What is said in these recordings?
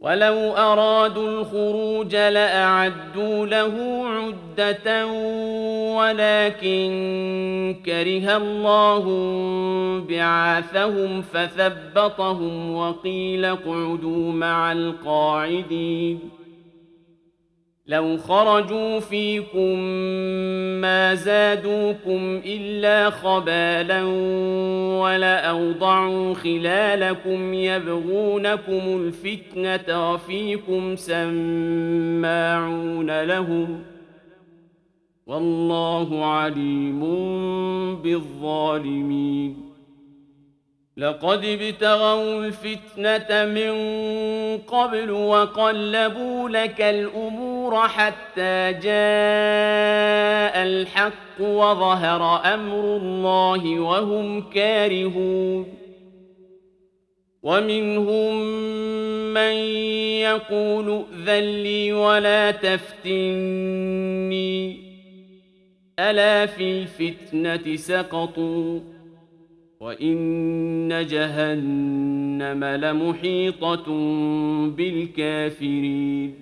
ولو أرادوا الخروج لأعدوا له عدة ولكن كره الله بعاثهم فثبطهم وقيل اقعدوا مع القاعدين لو خرجوا فيكم ما زادوكم إلا خبالا ولأوضعوا خلالكم يبغونكم الفتنة وفيكم سماعون لهم والله عليم بالظالمين لقد ابتغوا الفتنة من قبل وقلبوا لك الأمور حتى جاء الحق وظهر أمر الله وهم كارهون ومنهم من يقول ائذن لي ولا تفتني ألا في الفتنة سقطوا وإن جهنم لمحيطة بالكافرين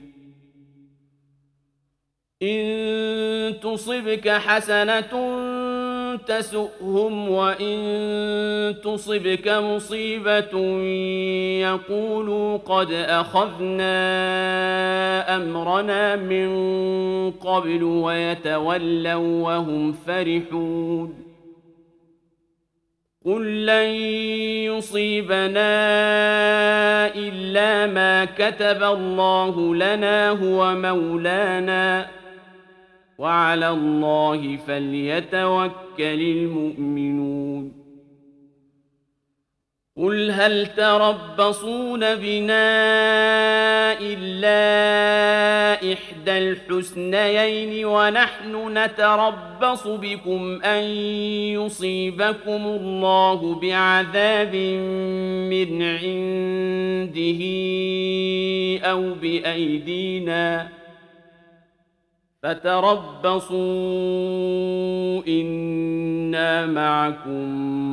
إن تصبك حسنة تسؤهم وإن تصبك مصيبة يقولوا قد أخذنا أمرنا من قبل ويتولوا وهم فرحون قل لن يصيبنا إلا ما كتب الله لنا هو مولانا وعلى الله فليتوكل المؤمنون قل هل تربصون بنا إلا إحدى الحسنيين ونحن نتربص بكم أن يصيبكم الله بعذاب من عنده أو بأيدينا فتربصوا إنا معكم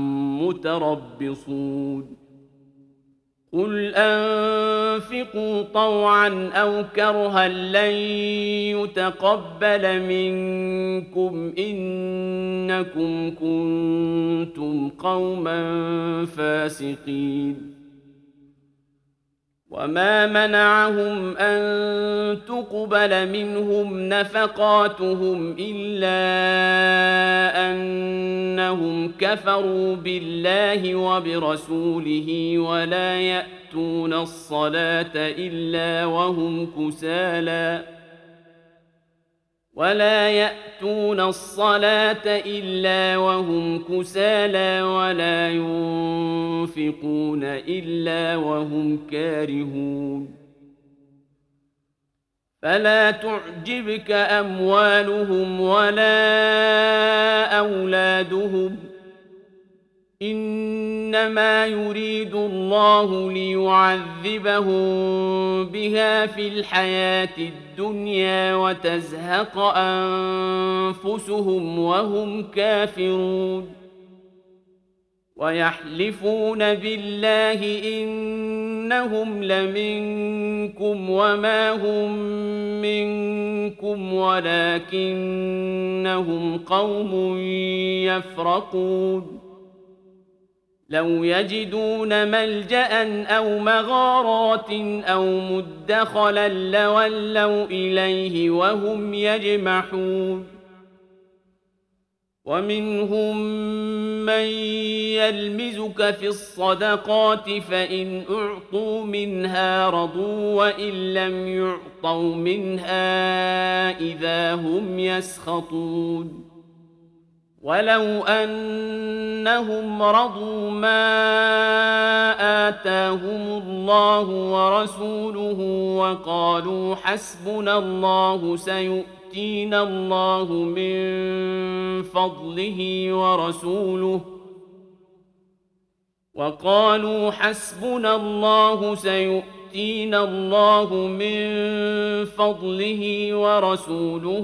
متربصون قل أنفقوا طوعا أو كرها لن يتقبل منكم إنكم كنتم قوما فاسقين وما منعهم أن تقبل منهم نفقاتهم إلا أنهم كفروا بالله وبرسوله ولا يأتون الصلاة إلا وهم كسالى ولا ينفقون إلا وهم كارهون فلا تعجبك أموالهم ولا أولادهم إنما يريد الله ليعذبهم بها في الحياة الدنيا وتزهق أنفسهم وهم كافرون ويحلفون بالله إنهم لمنكم وما هم منكم ولكنهم قوم يفرقون لو يجدون ملجأ أو مغارات أو مدخلا لولوا إليه وهم يجمحون ومنهم من يلمزك في الصدقات فإن أعطوا منها رضوا وإن لم يعطوا منها إذا هم يسخطون ولو أنهم رضوا ما آتاهم الله ورسوله وقالوا حسبنا الله سيؤتينا الله من فضله ورسوله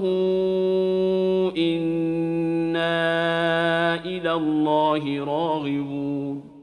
إنا إلى الله راغبون